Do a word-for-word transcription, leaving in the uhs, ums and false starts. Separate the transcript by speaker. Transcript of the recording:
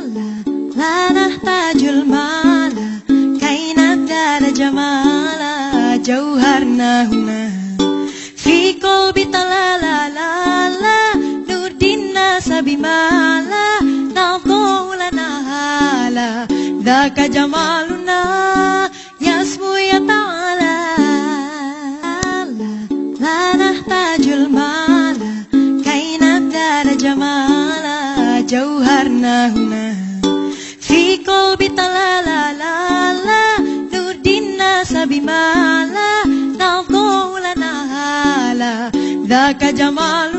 Speaker 1: lana tajul mala kainat dada jamala jauharna huna fi qalbi talala la nurdinna sabimala nadhulana hala daka jamaluna yasmu ya ta'ala lana tajul mala kainat dada jamala jauharna huna fi qalbi talala la nurdinna sabimala nadhulana hala daka jamaluna